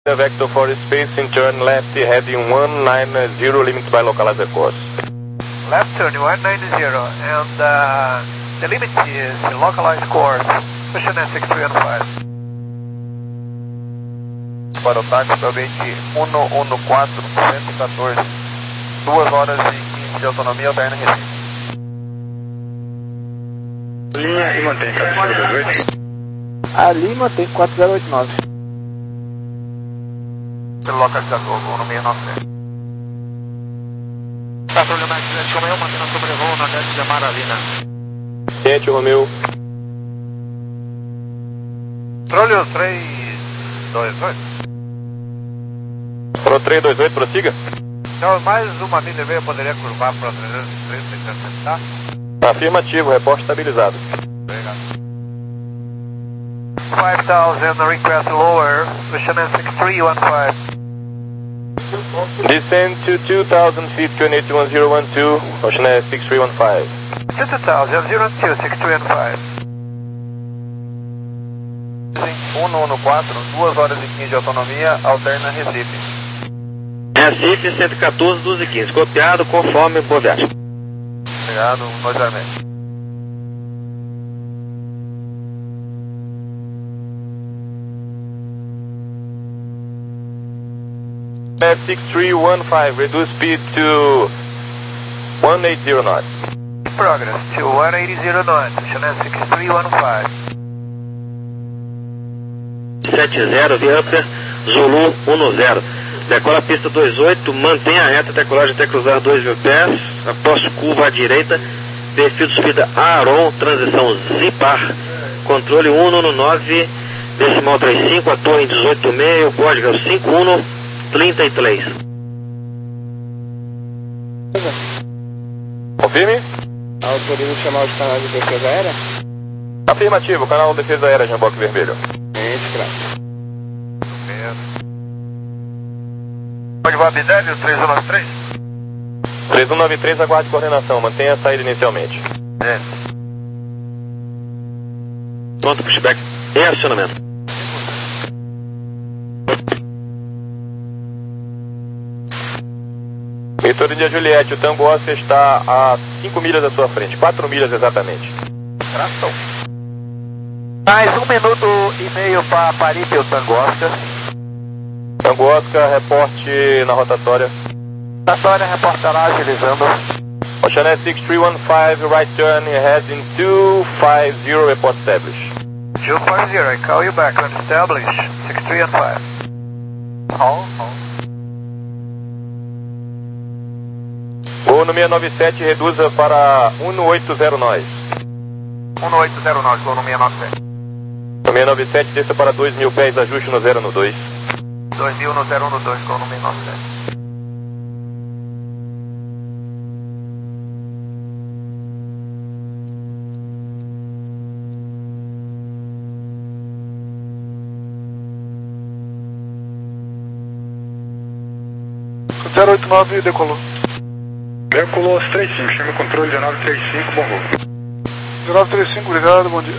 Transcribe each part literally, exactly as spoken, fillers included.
Vector for space in turn left heading one nine zero, limits by localizer course. Left turn one nine zero, and uh, the limit is localized course, Ocean six three one five. Para o táxi, ambiente um um quatro, cento e quatorze, duas horas e quinze de autonomia, alterna Recife. Linha e mantém quatro zero dois oito. Ali mantém quatro zero oito nove. Pelo localizador, autonomia nove zero. Patrulha mais sete Romeu, mantendo a sobrevoo na H de Amaralina. sete Romeu. Patrulha três dois oito. Pro três dois oito, prossiga. Então, mais uma milha e meia poderia curvar para trezentos e trinta e sessenta, tá? Afirmativo, reporte estabilizado. Obrigado. five thousand, request lower, Ocean six three one five. Descend to two thousand feet, Q N eight one zero one two, Ocean six three one five. two thousand, zero two, six three one five. um um quatro, duas horas e quinze de autonomia, alterna Recife. Recife cento e quatorze, doze e quinze, copiado conforme boa viagem. Obrigado, nós amém. six three one five, reduce speed to one eighty knots. Progress to one eighty knots, Ocean six three one five. sete zero, Viamper, Zulu um zero. Decola a pista dois oito, mantém a reta decolagem até cruzar dois mil pés, após curva à direita, perfil de subida Aron, transição Zipar, controle um um nove, decimal trinta e cinco, a torre em dezoito meio, código é o cinco um três três. Confirme. Autoriza chamar os canais de defesa aérea? Afirmativo, canal defesa aérea, Jamboque Vermelho. Gente, claro. Código Abdélio, três um nove três. três um nove três, aguarde coordenação, mantenha a saída inicialmente. É. Pronto, pushback e acionamento. Vitória de Juliette, o Tango Oscar está a cinco milhas à sua frente, quatro milhas exatamente. Tração. Mais um minuto e meio para Paripe, o Tango Oscar. Tango Oscar, reporte na rotatória. Rotatória, reportará agilizando. Ocean six three one five, right turn, heading two five zero, report established. two five zero, I call you back when established, six three one five. Hold, hold. Voo no seis nove sete, reduza para um oito zero nós. um oito zero nove, voo no seis nove sete. No seis nove sete, desça para dois mil pés, ajuste no zero no dois. dois mil no zero um no dois, voo no seis nove sete. zero oito nove decolou. Decolou os três cinco, chama o controle um nove três cinco, bom voo. um nove três cinco, obrigado, bom dia.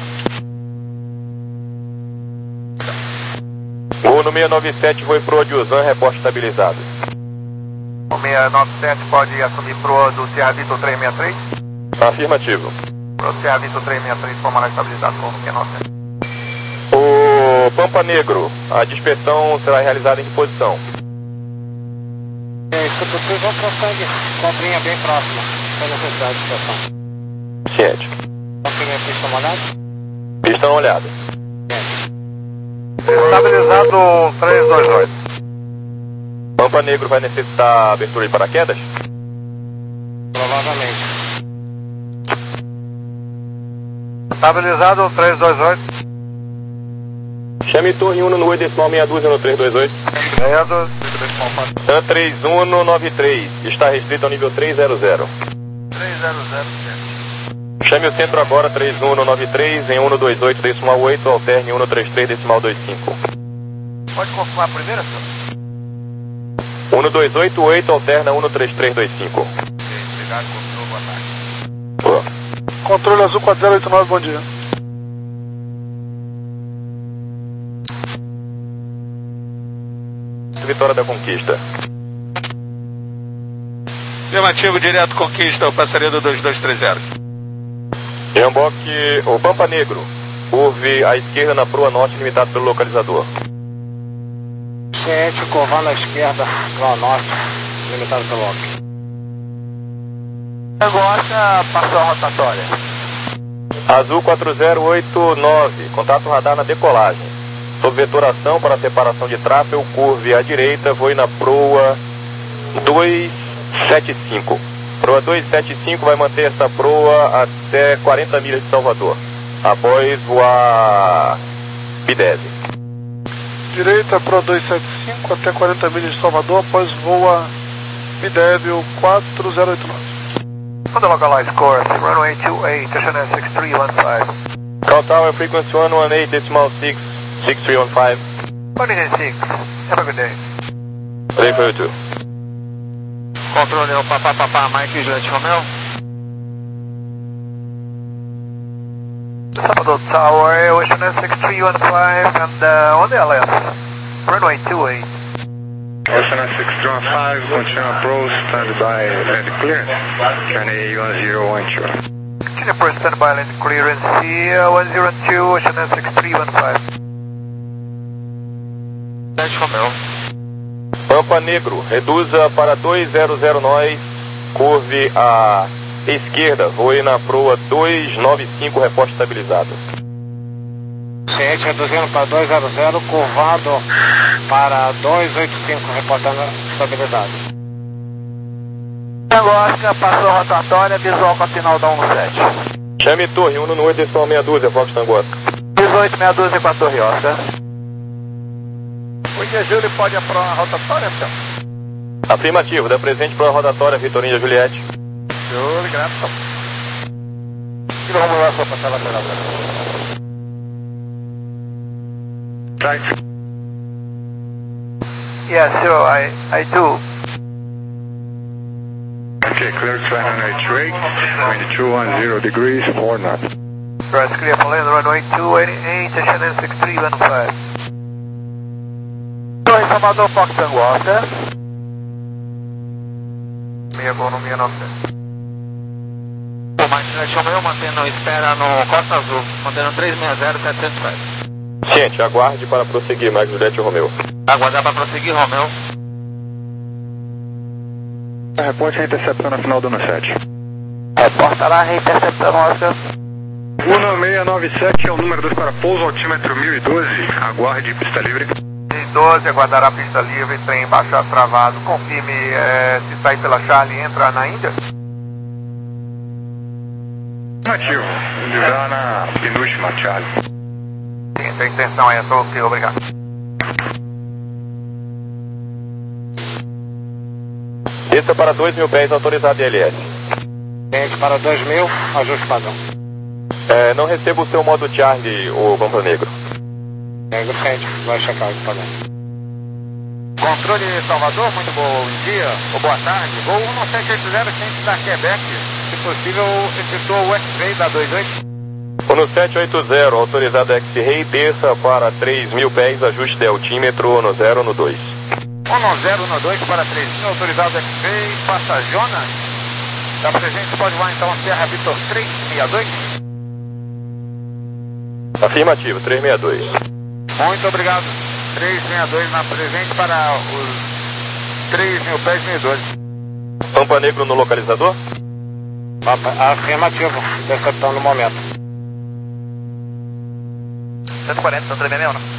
Voo no seis nove sete, foi pro Odilzan, reporte estabilizado. O seis nove sete pode assumir pro do C A Vitor três seis três? Afirmativo. Pro C A Vitor três seis três, forma estabilizado, voo no seis nove sete. O Pampa Negro, a dispersão será realizada em que posição? É, escuta, vocês vão prosseguir. Comprinha bem próxima. Sem necessidade de estação. Ciente. Comprinha a pista molhada? Pista na olhada. Estabilizado três dois oito. Pampa Negro vai necessitar abertura de paraquedas? Provavelmente. Estabilizado três dois oito. Chame torre um no oito decimal meia dúzia no três dois oito. Medo. TAN três um nove três, está restrito ao nível três zero zero. três zero zero sete. Chame o centro agora, três um nove três, em um dois oito decimal oito, alterne um três três decimal vinte e cinco. Pode confirmar a primeira, senhor? um dois oito oito, alterna um três três vinte e cinco. Obrigado, controle, boa tarde. Boa. Controle azul quatro zero oito nove, bom dia. Vitória da Conquista. Afirmativo, direto Conquista, o passaria do dois dois três zero. Emboque, o Pampa Negro. Curve à esquerda na proa norte, limitado pelo localizador. Ciente, curvando à esquerda, proa norte, limitado pelo lock. Negócio, passou a rotatória. Azul quatro zero oito nove, contato radar na decolagem. Sob vetoração para separação de tráfego, curve à direita, voe na proa dois sete cinco. Proa dois sete cinco vai manter essa proa até quarenta milhas de Salvador, após voar B dez. Direita, Pro dois sete cinco, até quarenta milhas de Salvador, após voa B dez quatro zero oito nove. On the localized course, runway two eight, S N S six three one five. Call Tower, frequency one one eight decimal six, six three one five. one six, have a good day. Three for you too. Controle, é o papá, papá, Mike Juliette Romeo. Salvador Tower, S N S six three one five, and uh, on the L S, runway two eight. S N S six three one five, continue approach, standby, land clearance, Johnny one zero one two. Continue approach, standby, land clearance, uh, one zero two, S N S six three one five. Juliette Romeo. Pampa Negro, reduza para dois zero zero nós, curve à esquerda, voe na proa dois nove cinco, reporte estabilizado. Ciente, reduzindo para dois zero zero, curvado para dois oito cinco, reportando estabilidade. Negócio, passou a rotatória, visual com a final da um sete. Chame torre, um no oito, decimal meia dúzia, Fox Tango. dezoito meia dúzia com a torre Oscar. O Índia Júlio pode aprovar a rotatória, senhor? Afirmativo, dá presente para a rotatória Vitorina Juliette. Júlio, graças. E vamos lá, só passar lateral. Right. Yes, sure, I, I do. Okay, clear to runway two eight, wind two one zero degrees, four knots. Press clear for land, runway two eighty-eight, S N S six three one five. Torre Salvador, Fox Tango Oscar. Meia gol no meia nove. O Mike Juliette Romeo mantendo espera no Costa Azul, mantendo três seis zero, setecentos pés. Ciente, aguarde para prosseguir, Mike Juliette Romeo. Aguardar para prosseguir, Romeo. Reporte a intercepção na final do sete. Reporta lá, reinterceptando Oscar. um nove seis nove sete é o número dos para pouso, altímetro mil e doze, aguarde pista livre. mil e doze, aguardará a pista livre, trem baixar travado. Confirme eh, se sair pela Charlie e entrar na Índia. Ativo, já na penúltima, Charlie. Sim, a intenção é essa, ok, obrigado. Desça para dois mil pés, autorizado I L S. Ciente para dois mil, ajuste padrão. É, não recebo o seu modo Charlie, o Pampa Negro. Negro, ciente, vai checar o padrão. Controle Salvador, muito bom dia, ou boa tarde. Voo um sete oito zero, ciente da Quebec. Se possível, efetuou o X-Ray da dois oito. Um sete oito zero, autorizado X-Ray, desça para três mil pés, ajuste de altímetro no zero no dois. um zero no dois para três mil, autorizado X-Ray, passa Jonas. Da presente pode voar então a Serra Vitor três seis dois. Afirmativo, três seis dois. Muito obrigado. três seis dois na presente para os três mil pés mil e doze. Pampa Negro no localizador? Afirmativo, interceptando no momento. cento e quarenta, Santa Helena, não?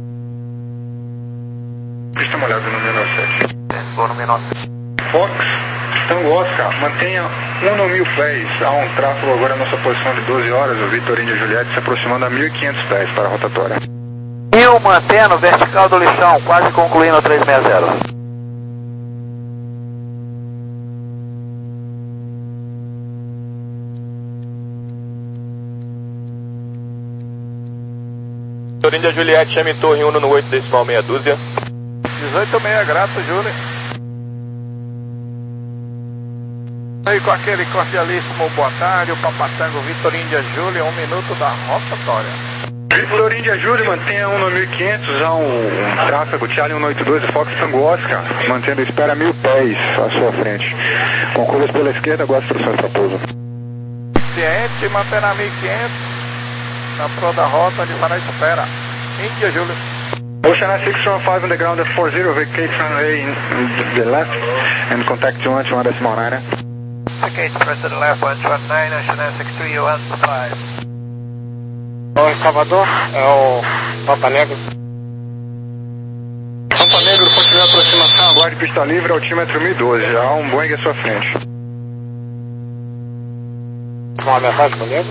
Pista molhada no número sete. Vou no menor. Fox, Tango Oscar, mantenha um no mil pés. Há um tráfego agora na nossa posição de doze horas, o Vitor Índia Juliette se aproximando a mil e quinhentos pés para a rotatória. Mil mantendo vertical do lixão, quase concluindo a três seis zero. Vitor Índia Juliette, chame torre um no oito, decimal meia dúzia. dezoito seis, grato, Júlio. Aí com aquele cordialíssimo boa tarde, o Papatango Vitor Índia Júlio, um minuto da rotatória. Victor India Júlio, mantenha um no mil e quinhentos, há um, um tráfego Charlie um oito dois, Fox Tango Oscar, mantendo espera mil pés à sua frente. Conclua pela esquerda, aguarde instruções para pouso. Ciente, mantenha mil e quinhentos, na proa da rota, ali para a espera. India Júlio. Ocean six one five on the ground at four zero, vacate runway in the left and contact two one two one decimal nine. Vacate first to the left, one two one nine, Ocean six three one five. Oi, Salvador, é o Pampa Negro. Pampa Negro, continua a aproximação, aguarde pista livre, altímetro mil e doze, há um Boeing à sua frente. Uma mensagem comigo?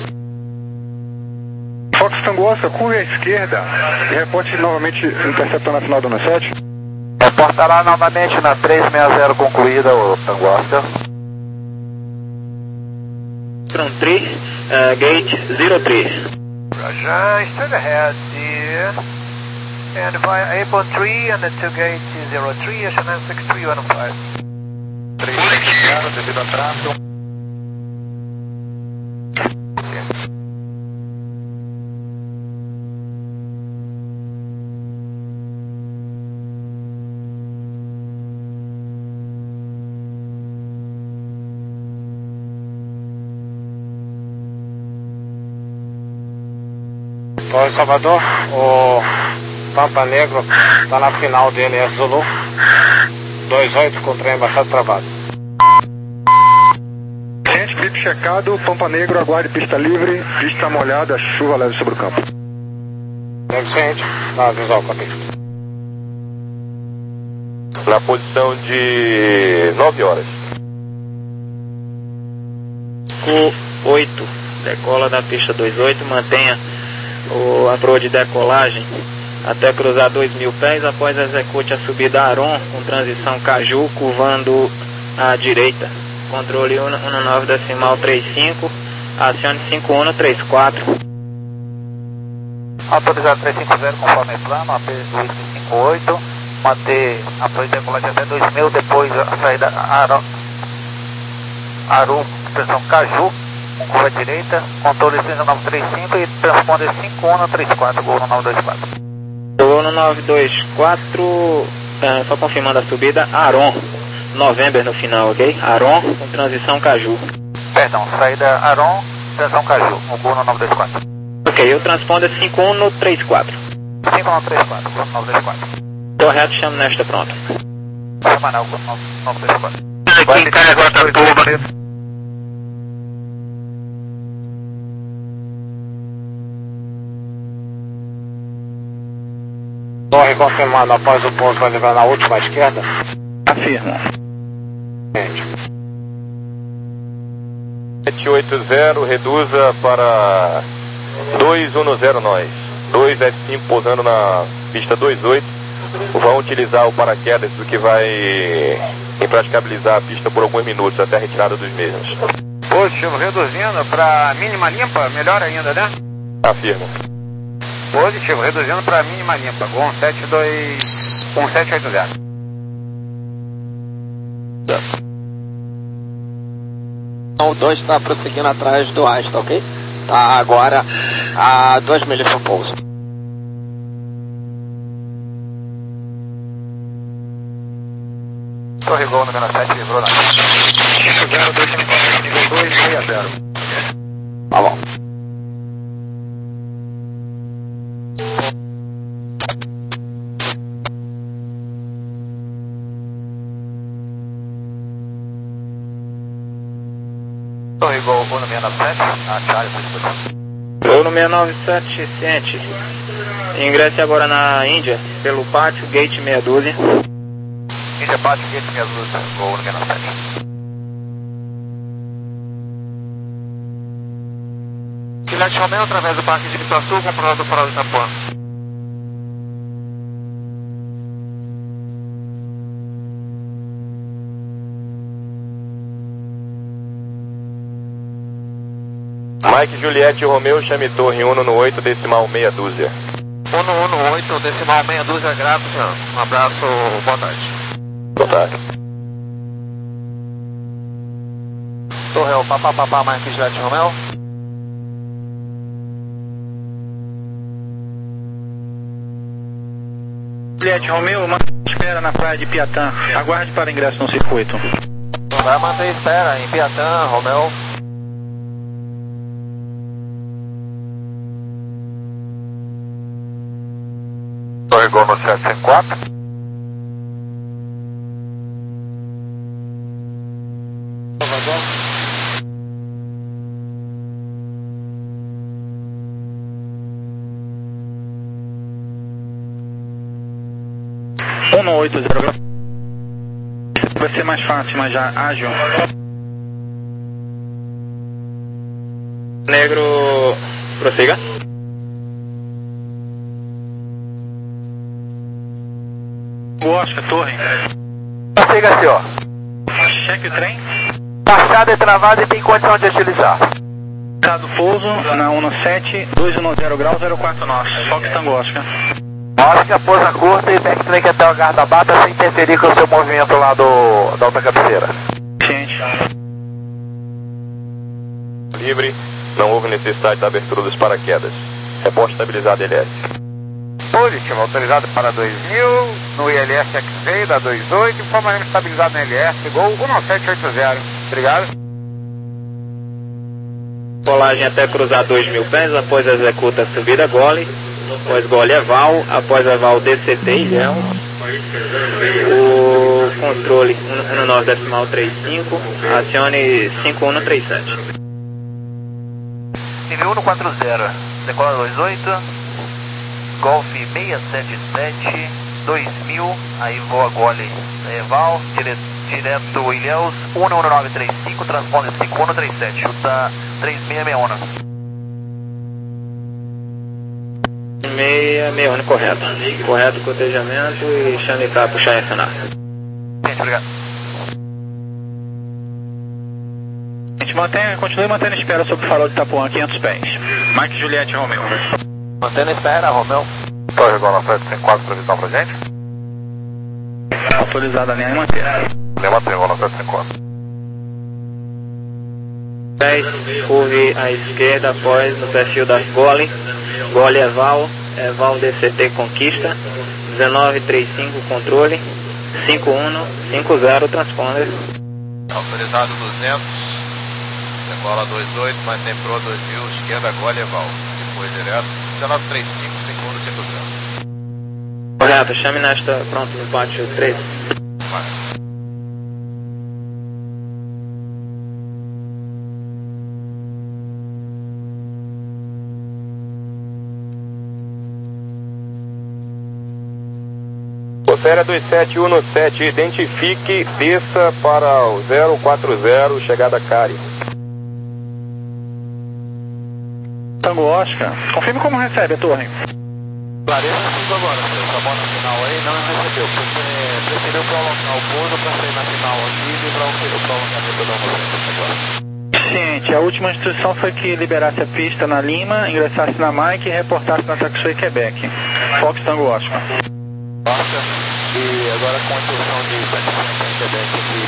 Fox Tango Oscar, curve à esquerda e reporte novamente interceptando a final do sete. Reportará novamente na trezentos e sessenta concluída o Tango Oscar. três, uh, gate zero três. Roger, straight ahead, dear. And via Apron three and then to gate zero three, Ocean six three one five. três zero, devido a tráfego. Oi, Salvador, o Pampa Negro está na final dele, é Zulu dois oito com trem embaixado travado. Gente, clipe checado, Pampa Negro, aguarde pista livre, pista molhada, chuva leve sobre o campo. Negro ciente, na visual com a pista. Na posição de nove horas. Q oito, decola da pista dois oito, mantenha o, a proa de decolagem até cruzar dois mil pés, após execute a subida Aron com transição Caju, curvando à direita. Controle um nove decimal trinta e cinco, acione cinco um três quatro. Autorizado trezentos e cinquenta conforme plano, A P dois cinco oito, manter a proa de decolagem até dois mil, depois a saída Aron, Aron, transição Caju, com curva direita, controle cinco nove três cinco e transponder cinco um três quatro, gol no nove dois quatro. Gol no nove dois quatro, é, só confirmando a subida, Aron, November no final, ok? Aron com transição Caju. Perdão, saída Aron, transição Caju, o gol no nove dois quatro. Ok, eu transponder cinco um no três quatro. cinco um três quatro, gol no nove dois quatro. Correto, chamo nesta pronto. Semanal, gol no nove dois quatro. Aqui em Caraguatatuba. Torre confirmando, após o pouso vai levar na última esquerda? Afirmo. sete oito zero, reduza para dois um zero nós. dois F cinco pousando na pista dois oito. Vão utilizar o paraquedas, o que vai impraticabilizar a pista por alguns minutos até a retirada dos mesmos. Positivo, reduzindo para mínima limpa, melhor ainda, né? Afirmo. Positivo, reduzindo para mínima limpa, com sete dois, com sete oito zero. O dois está prosseguindo atrás do Asta, ok? Tá agora a dois milhas para o pouso. Torre Gol número sete, livrou na cinco zero dois cinco quatro, nível dois seis zero. Tá bom. Torre Gol no seis nove sete, a Charlie por disposição. Gol no seis nove sete, ciente. Ingresse agora na Índia, pelo pátio, gate meia dúzia. Índia Pátio, gate meia dúzia, Gol no seis nove sete. Quilete Romeo, através do Parque de Pituaçu, comprovado do Farol de Itapuã. Mike Juliette Romeu, chame torre um no oito, decimal meia dúzia. um no oito, decimal meia dúzia, grato, senhor. Um abraço, boa tarde. Boa tarde. Torre é o Papá Papá Mike Juliette Romeo. Juliette Romeu, mantém espera na praia de Piatã. Aguarde para ingresso no circuito. Vai manter espera em Piatã, Romeu. Torre Gol no sete cinco quatro. um no oito zero graus. Vai ser mais fácil, mas já ágil. Negro, prossiga. Oscar, torre. Prossiga, senhor. Cheque o trem. Baixada e travada e tem condição de utilizar. Estado pouso na um no sete, dois no zero graus, zero quatro nós. Fox Tango Oscar. Oscar, pousa curta e backtrack até o guarda-bata sem interferir com o seu movimento lá do, da outra cabeceira. Ciente. Livre, não houve necessidade da abertura dos paraquedas. Reporte estabilizado L S. Positivo, autorizado para dois mil, no I L S X-Ray da vinte e oito, informação estabilizado no L S, Gol um sete oito zero. Obrigado. Colagem até cruzar dois mil pés, após executa a subida gole, após gole é val, após a val D C T ilhão, o controle um no nove decimal trinta e cinco, acione cinco um no trinta e sete. Nível um no quatro zero, decola dois oito, Golf seiscentos e setenta e sete, dois mil, aí voa gole é, val, direto, direto Ilhéus, um no nove trinta e cinco, transponder cinco um no trinta e sete, chuta três seis seis um. seis seis um, correto. Correto cotejamento e chame para puxar e acionar. Gente, obrigado. A gente mantém, continue mantendo espera sobre o farol de Itapuã, quinhentos pés. Mike Juliette Romeu. Mantendo espera, Romeu. Torre Gol no sete cinco quatro, previsão pra gente. Autorizada a linha e manter. Nem mantém Gol no sete cinco quatro. dez, curve à esquerda após no perfil das gole. Gole é val, é val D C T conquista. dezenove trinta e cinco controle. cinco um, cinco zero transponder. Autorizado duzentos. Decola dois oito, mantém pro dois mil, esquerda gole é val. Depois direto, dezenove trinta e cinco, cinco um, cinco zero. Correto, chame nesta, pronto, no pátio três. Vai. Série dois sete um no sete, identifique, desça para o zero quatro zero, chegada Cari. Tango Oscar, confirme como recebe a torre. Clareza tudo agora, senhor. Tá bom na final aí, não recebeu. Porque preferiu prolongar o pouso para sair na final aqui e livrar o prolongamento da moça. Ciente, a última instrução foi que liberasse a pista na Lima, ingressasse na Mike e reportasse na Saxo e Quebec. Fox Tango Oscar. Oscar, e agora com a instrução de Saxo e Quebec aqui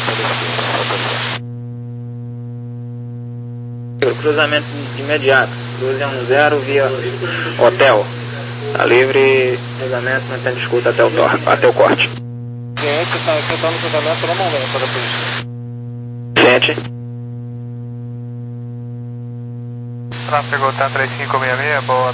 pelo Cruzamento imediato, cruze um zero via hotel. Tá livre, cruzamento, mantendo escuta até o, tor até o corte. Gente, tá, você tá no cruzamento no momento da polícia. Gente. Tráfego tá três cinco seis seis, boa.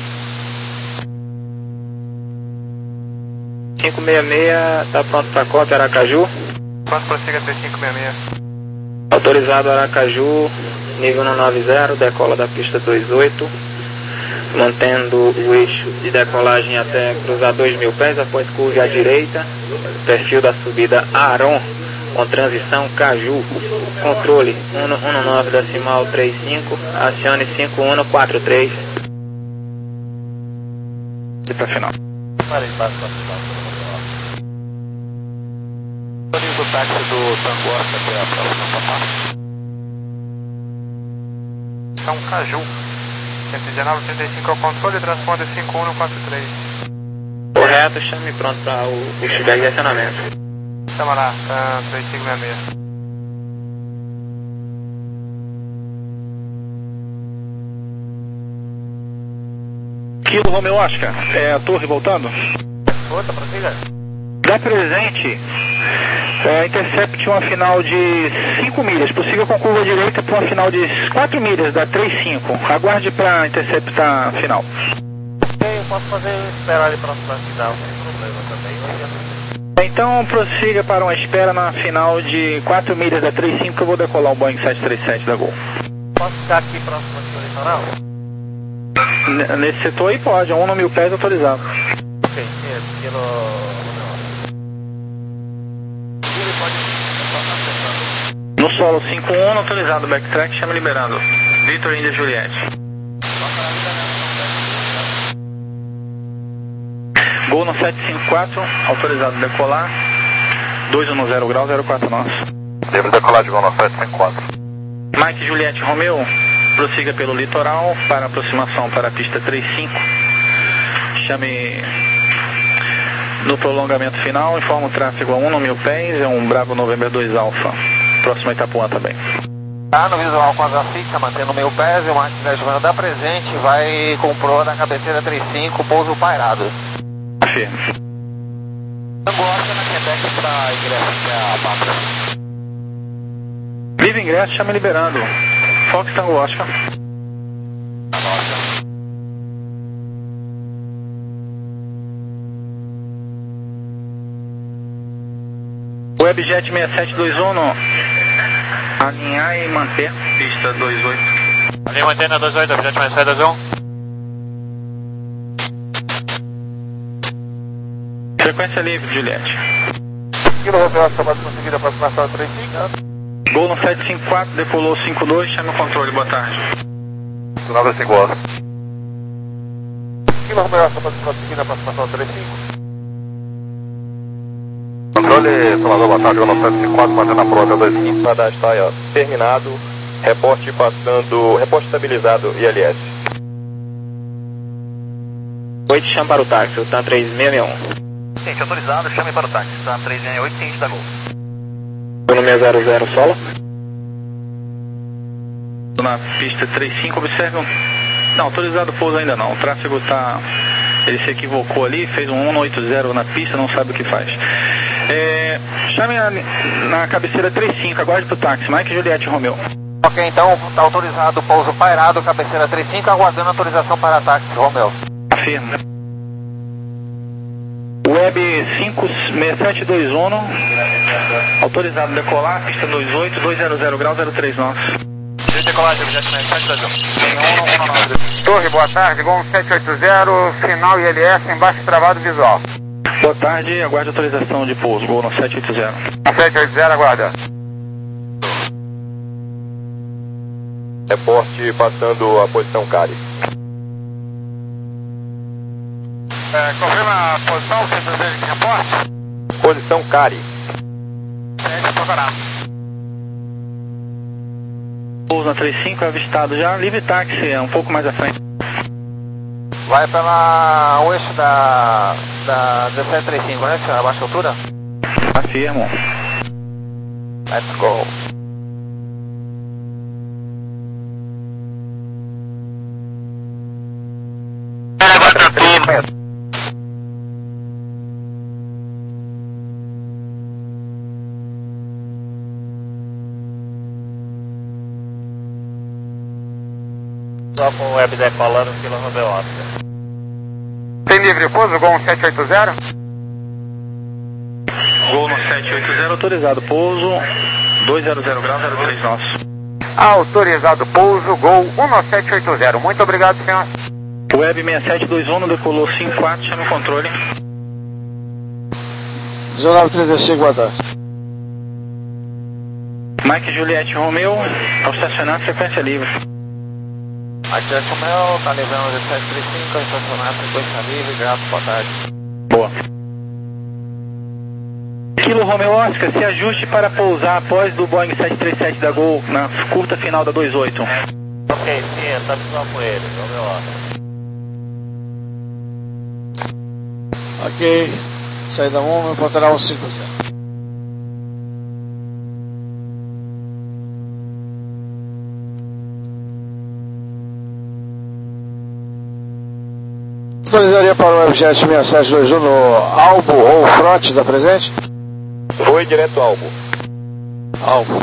cinco seis seis, tá pronto para cópia Aracaju. Pronto, prossiga três cinco seis seis. Autorizado Aracaju, nível um nove zero, decola da pista dois oito, mantendo o eixo de decolagem até cruzar dois mil pés, após curva à direita, perfil da subida Aron, com transição Caju, controle um no nove decimal trinta e cinco, acione cinco um quatro três. E para final. Parei, passa para final. O táxi do Tango Oscar até a próxima parte. São Caju. cento e dezenove, trinta e cinco ao controle, transponder cinco um quatro três. Correto, chame pronto para o pushback de acionamento. Chama lá, tá três cinco seis seis. Kilo Romeu Oscar, é a torre voltando? Outra, prossiga. Da presente, é, intercept uma final de cinco milhas, possível com curva direita para uma final de quatro milhas, dá três cinco. Aguarde para interceptar a final. Ok, eu posso fazer esperar ali próxima final, sem problema também. Então prossiga para uma espera na final de quatro milhas da três cinco, que eu vou decolar o Boeing sete três sete da Gol. Posso ficar aqui próximo aqui do litoral? N nesse setor aí pode, um no mil pés autorizado. Ok, pelo... Ele pode... No solo cinco um, autorizado, backtrack, chama liberando. Victor India Juliette. Gol no sete cinco quatro, autorizado decolar. dois um zero grau, zero quatro nós. Livre decolar de Gol no sete cinco quatro. Mike Juliette Romeu, prossiga pelo litoral para aproximação para a pista três cinco. Chame no prolongamento final, informa o tráfego a um no mil pés, é um Bravo November dois Alpha. Próximo Itapuã também. Tá no visual com asa fixa, mantendo o mil pés, e o Mike Juliette da presente vai com proa da cabeceira três cinco, pouso pairado. Firme. Tango Oscar na Quebec para ingresso que é a pátria. Livre ingresso, chama liberando. Fox Tango Oscar. Webjet seis sete dois um, alinhar e manter, pista dois oito. Alinha e manter na dois oito, Webjet seis sete dois um. Frequência livre, Juliette. Kilo Romeo, acabado de conseguir a aproximação três cinco. Gol no sete cinco quatro, decolou cinco dois, chama o controle, boa tarde. nove cinco Oscar. Kilo Romeo, acabado de conseguir a aproximação três cinco. Controle, Salvador, boa tarde, Gol no sete cinco quatro, mantendo a proa até dois cinco. Radar está aí, ó, terminado. Reporte passando, reporte estabilizado, I L S. oito, chama para o táxi, o T A M três seis seis um. Ciente autorizado, chame para o táxi. T A M três seis oito, ciente da Gol. No seis zero zero solo. Na pista três cinco, observam. Não, autorizado pouso ainda não. O tráfego está. Ele se equivocou ali, fez um um oito zero na pista, não sabe o que faz. É, chame na, na cabeceira três cinco, aguarde para o táxi. Mike Juliette Romeu. Ok, então está autorizado o pouso pairado, cabeceira três cinco, aguardando autorização para táxi, Romeu. Afirma. Web cinco seis sete dois um, autorizado decolar, pista dois oito, dois zero zero grau, zero três nós. Decolagem, Webjet seis sete dois um. Torre, boa tarde, Gol sete oito zero, final I L S, embaixo travado visual. Boa tarde, aguarde autorização de pouso, Gol no sete oito zero. sete oito zero, aguarda. Reporte passando a posição Cari. É, confirma a posição, você deseja de reporte? Posição Cari. Sente, tocará. Pouso na três cinco, avistado já, livre táxi, é um pouco mais à frente. Vai pela o eixo da, da dezessete trinta e cinco, né, senhor? A baixa altura? Afirmo. Let's go. Só com o web decolando o Kilo Romeo Oscar. Tem livre pouso, Gol sete oito zero? Gol no sete oito zero, autorizado pouso, dois zero zero grau, zero três nós. Autorizado pouso, Gol um sete oito zero. Muito obrigado, senhor. Web seis sete dois um, decolou cinco quatro, chama o controle. dezenove trinta e cinco, boa tarde. Mike Juliette Romeu, ao estacionar, frequência livre. Mike Juliette Romeu, tá levando o dezessete trinta e cinco, estacionar, frequência livre, grato, boa tarde. Boa. Kilo Romeo Oscar, se ajuste para pousar após do Boeing sete três sete da Gol, na curta final da dois oito. Ok, sim, tá visual com ele, Romeo Oscar. Ok, saída um, meu ponteral cinco zero. Autorizaria para o Webjet seis sete dois um no Albo ou Front da presente? Foi direto Albo. Albo.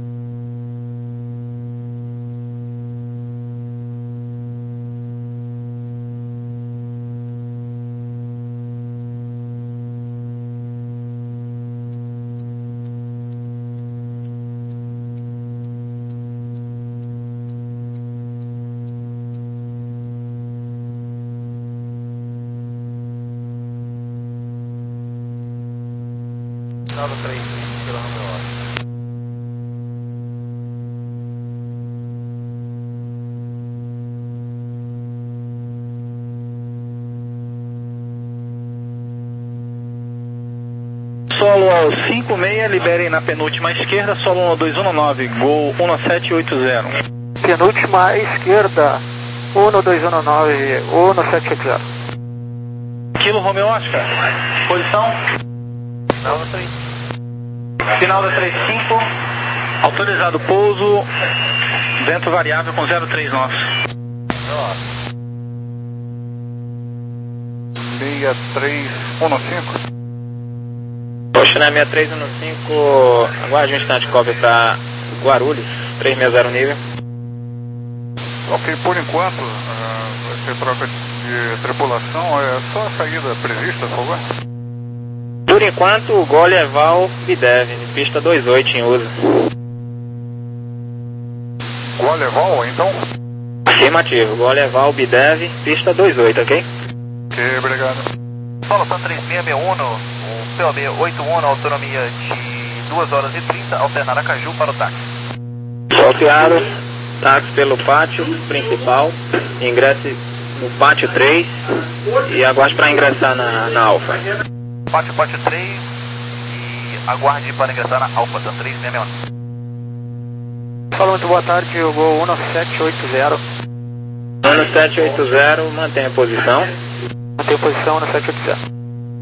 Solo ao cinco seis, liberem na penúltima esquerda, solo um dois um nove, Gol um sete oito zero. Penúltima esquerda, um dois um nove, um sete oito zero. Kilo Romeo Oscar, posição? Final da três. Final da três cinco, autorizado pouso, vento variável com zero três nós. seis três um cinco. Poxa, na seis três um cinco, aguarde um instante, cobre para Guarulhos, três seis zero nível. Ok, por enquanto, uh, vai ser troca de tripulação, é só a saída prevista, por favor? Por enquanto, o Gol Eval Bidev, pista dois oito em uso. Gol Eval, então? Afirmativo, Gol Eval Bidev, pista dois oito, ok? Ok, obrigado. Solução três seis seis um, o P O B oito um, autonomia de duas horas e trinta, alternar Aracaju para o táxi. Bloqueado, táxi pelo pátio principal, ingresse no pátio três e aguarde para ingressar na, na Alfa. Pátio, pátio três e aguarde para ingressar na Alfa, tá três seis seis um. Fala, muito boa tarde, o Gol um sete oito zero. um sete oito zero, mantenha a posição. Mantenha a posição, um sete oito zero.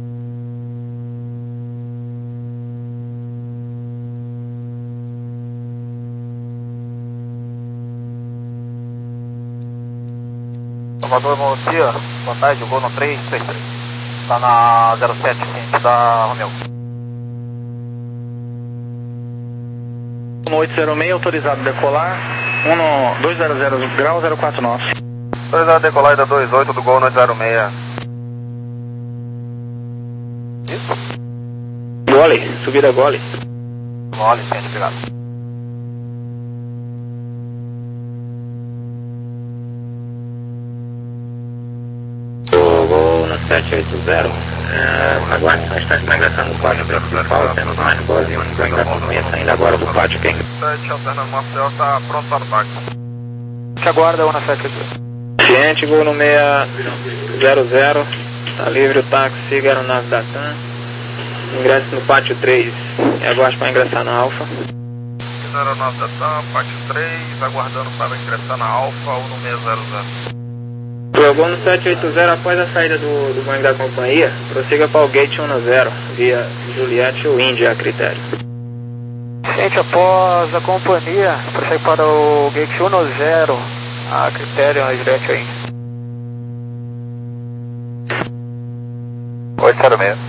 Salvador, bom dia, boa tarde, o Gol no três três três. Está na zero sete, ciente da Romeo. um oito zero seis, autorizado decolar, um dois zero zero grau, zero quatro nós. Autorizado decolar da dois oito do Gol no zero seis. Isso? Gole, subida Gole. Gole, ciente, obrigado. sete oito zero, uh, aguarde só um instante para ingressar no pátio principal, temos mais Gole e um ganho da companhia saindo agora do pátio, ok? sete, alternando Marcel, está pronto para o táxi. Que aguarda um sete oito zero. Ciente, Gol no seis zero zero, está livre o táxi, siga a aeronave da TAM, ingresse no pátio três e aguarde para ingressar na Alfa. Na aeronave da TAM, pátio três, aguardando para ingressar na Alfa, um seis zero zero. Gol no sete oito zero, após a saída do, do ganho da companhia, prossiga para o Gate um zero, via Juliette ou Índia a critério. Gente, após a companhia, prossegue para o Gate um zero, a critério, a Juliette ou Índia. oito zero seis.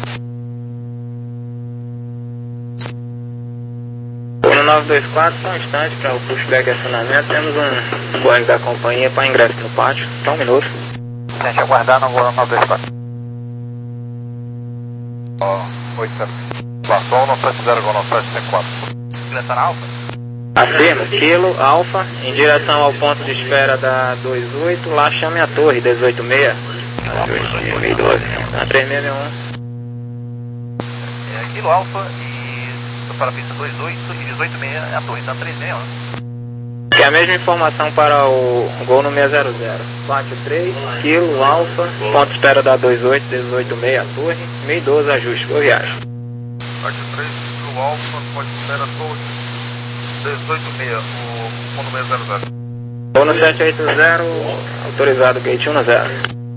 um nove dois quatro, só um instante para o pushback e acionamento. Temos um Boeing da companhia para ingresso no pátio. Só um minuto. Gente, aguardar no voo nove dois quatro. oito zero. Passou no sete zero, Gol no sete cinco quatro. Ingressar na Alfa? Afirma, Kilo, Alfa, em direção ao ponto de espera da dois oito, lá chame a torre, dezoito seis. dois mil e doze, na três seis seis um. É, Kilo, Alfa e para a pista dois oito e dezoito seis é a torre, tá três seis um. Que é a mesma informação para o Gol no seis zero zero. Pátio três, Kilo, Alfa, ponto de espera da dois oito, dezoito seis, a torre, mil e doze, ajuste, boa viagem. Pátio três, Kilo, Alfa, pode espera a torre, dezoito seis, o Gol no seis zero zero. Gol no sete oito zero, autorizado Gate um zero.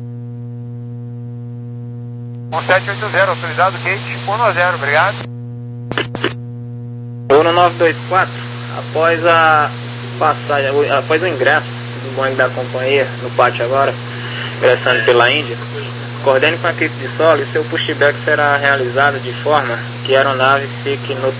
um sete oito zero, autorizado Gate um zero, obrigado. Gol no nove dois quatro, após a passagem, após o ingresso do Boeing da companhia no pátio agora, ingressando pela Índia, Coordene com a equipe de solo e seu pushback será realizado de forma que a aeronave fique no